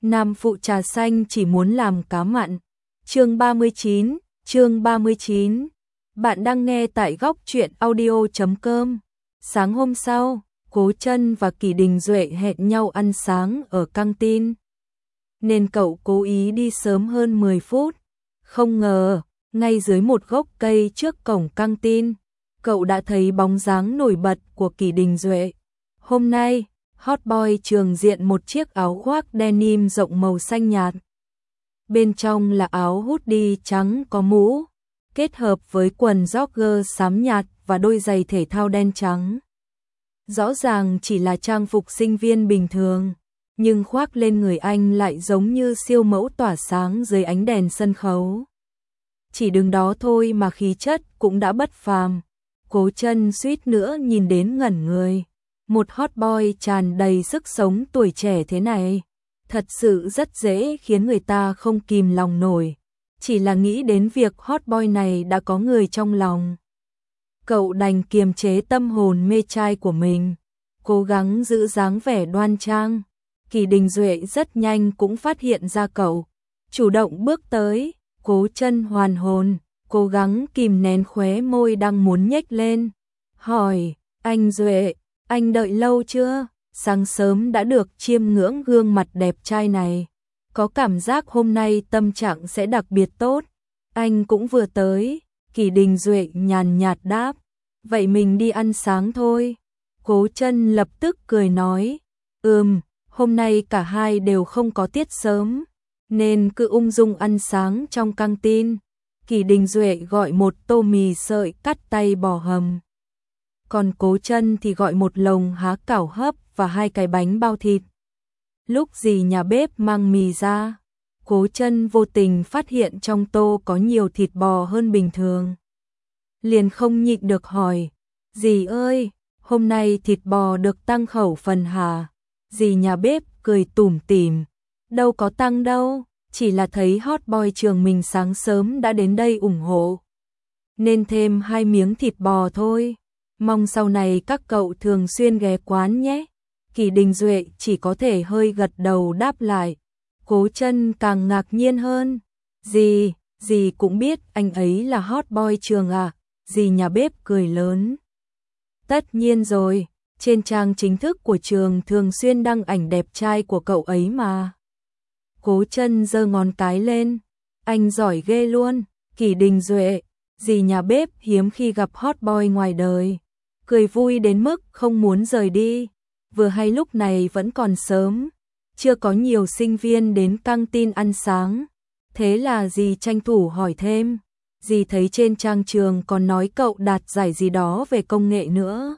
Nam phụ trà xanh chỉ muốn làm cá mặn. Chương 39. Bạn đang nghe tại góc truyện audio.com. Sáng hôm sau, Cố Chân và Kỷ Đình Duệ hẹn nhau ăn sáng ở căng tin. Nên cậu cố ý đi sớm hơn 10 phút. Không ngờ, ngay dưới một gốc cây trước cổng căng tin, cậu đã thấy bóng dáng nổi bật của Kỷ Đình Duệ. Hôm nay, hot boy trường diện một chiếc áo khoác denim rộng màu xanh nhạt. Bên trong là áo hoodie trắng có mũ, kết hợp với quần jogger xám nhạt và đôi giày thể thao đen trắng. Rõ ràng chỉ là trang phục sinh viên bình thường, nhưng khoác lên người anh lại giống như siêu mẫu tỏa sáng dưới ánh đèn sân khấu. Chỉ đứng đó thôi mà khí chất cũng đã bất phàm. Cố Chân suýt nữa nhìn đến ngẩn người. Một hot boy tràn đầy sức sống tuổi trẻ thế này, thật sự rất dễ khiến người ta không kìm lòng nổi. Chỉ là nghĩ đến việc hot boy này đã có người trong lòng, cậu đành kiềm chế tâm hồn mê trai của mình, cố gắng giữ dáng vẻ đoan trang. Kỷ Đình Duệ rất nhanh cũng phát hiện ra cậu, chủ động bước tới. Cố Chân hoàn hồn, cố gắng kìm nén khóe môi đang muốn nhếch lên, hỏi: "Anh Duệ, anh đợi lâu chưa? Sáng sớm đã được chiêm ngưỡng gương mặt đẹp trai này, có cảm giác hôm nay tâm trạng sẽ đặc biệt tốt." "Anh cũng vừa tới." Kỷ Đình Duệ nhàn nhạt đáp. "Vậy mình đi ăn sáng thôi." Cố Chân lập tức cười nói: Hôm nay cả hai đều không có tiết sớm, nên cứ ung dung ăn sáng trong căng tin." Kỷ Đình Duệ gọi một tô mì sợi cắt tay bò hầm, còn Cố Chân thì gọi một lồng há cảo hấp và 2 cái bánh bao thịt. Lúc dì nhà bếp mang mì ra, Cố Chân vô tình phát hiện trong tô có nhiều thịt bò hơn bình thường. Liền không nhịn được hỏi: "Dì ơi, hôm nay thịt bò được tăng khẩu phần hả?" Dì nhà bếp cười tủm tỉm: "Đâu có tăng đâu, chỉ là thấy hot boy trường mình sáng sớm đã đến đây ủng hộ, nên thêm 2 miếng thịt bò thôi. Mong sau này các cậu thường xuyên ghé quán nhé." Kỷ Đình Duệ chỉ có thể hơi gật đầu đáp lại. Cố Chân càng ngạc nhiên hơn: Dì cũng biết anh ấy là hot boy trường à?" Dì nhà bếp cười lớn: "Tất nhiên rồi, trên trang chính thức của trường thường xuyên đăng ảnh đẹp trai của cậu ấy mà." Cố Chân giơ ngón cái lên: "Anh giỏi ghê luôn, Kỷ Đình Duệ." Dì nhà bếp hiếm khi gặp hot boy ngoài đời, cười vui đến mức không muốn rời đi. Vừa hay lúc này vẫn còn sớm, chưa có nhiều sinh viên đến căng tin ăn sáng, thế là dì tranh thủ hỏi thêm: "Dì thấy trên trang trường còn nói cậu đạt giải gì đó về công nghệ nữa."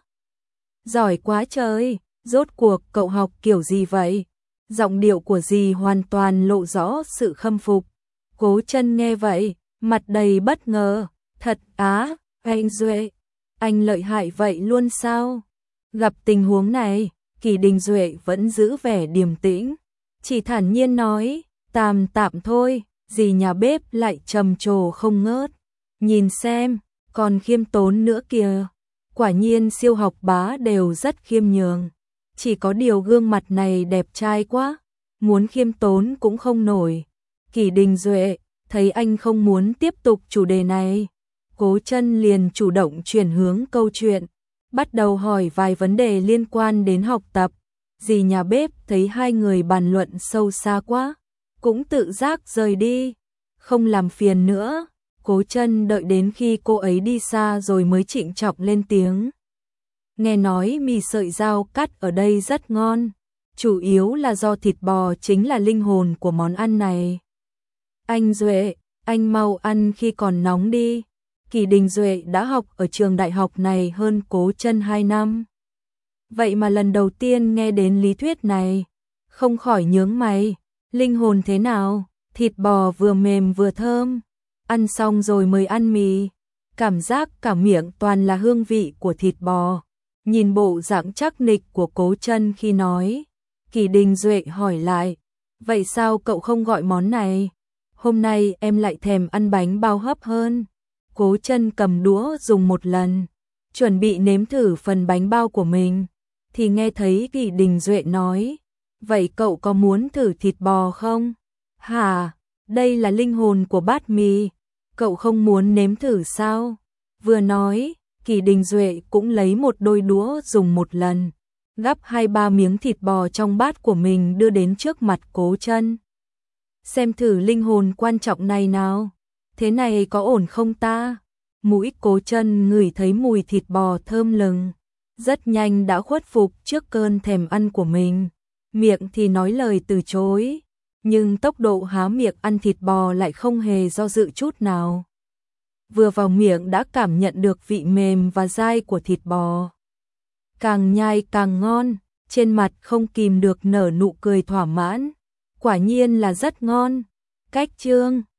"Giỏi quá trời, rốt cuộc cậu học kiểu gì vậy?" Giọng điệu của dì hoàn toàn lộ rõ sự khâm phục. Cố Chân nghe vậy, mặt đầy bất ngờ: "Thật á, anh Duệ, anh lợi hại vậy luôn sao?" Gặp tình huống này, Kỷ Đình Duệ vẫn giữ vẻ điềm tĩnh, chỉ thản nhiên nói: "Tạm tạm thôi." Dì nhà bếp lại trầm trồ không ngớt: "Nhìn xem, còn khiêm tốn nữa kìa." Quả nhiên siêu học bá đều rất khiêm nhường, chỉ có điều gương mặt này đẹp trai quá, muốn khiêm tốn cũng không nổi. Kỷ Đình Duệ thấy anh không muốn tiếp tục chủ đề này, Cố Chân liền chủ động chuyển hướng câu chuyện, bắt đầu hỏi vài vấn đề liên quan đến học tập. Dì nhà bếp thấy hai người bàn luận sâu xa quá, cũng tự giác rời đi, không làm phiền nữa. Cố Chân đợi đến khi cô ấy đi xa rồi mới trịnh trọng lên tiếng: "Nghe nói mì sợi dao cắt ở đây rất ngon, chủ yếu là do thịt bò chính là linh hồn của món ăn này. Anh Duệ, anh mau ăn khi còn nóng đi." Kỷ Đình Duệ đã học ở trường đại học này hơn Cố Chân 2 năm. Vậy mà lần đầu tiên nghe đến lý thuyết này, không khỏi nhướng mày. Linh hồn thế nào? Thịt bò vừa mềm vừa thơm, ăn xong rồi mới ăn mì, cảm giác cả miệng toàn là hương vị của thịt bò. Nhìn bộ dạng chắc nịch của Cố Chân khi nói, Kỷ Đình Duệ hỏi lại: "Vậy sao cậu không gọi món này? Hôm nay em lại thèm ăn bánh bao hấp hơn." Cố Chân cầm đũa dùng một lần, chuẩn bị nếm thử phần bánh bao của mình, thì nghe thấy Kỷ Đình Duệ nói: Vậy cậu có muốn thử thịt bò không? Hả? Đây là linh hồn của bát mì, cậu không muốn nếm thử sao? Vừa nói, Kỳ Đình Duệ cũng lấy một đôi đũa dùng một lần, gắp 2-3 miếng thịt bò trong bát của mình đưa đến trước mặt Cố Chân. Xem thử linh hồn quan trọng này nào, thế này có ổn không ta? Mũi Cố Chân ngửi thấy mùi thịt bò thơm lừng, rất nhanh đã khuất phục trước cơn thèm ăn của mình, miệng thì nói lời từ chối, nhưng tốc độ há miệng ăn thịt bò lại không hề do dự chút nào. Vừa vào miệng đã cảm nhận được vị mềm và dai của thịt bò. Càng nhai càng ngon, trên mặt không kìm được nở nụ cười thỏa mãn. Quả nhiên là rất ngon. Cách chương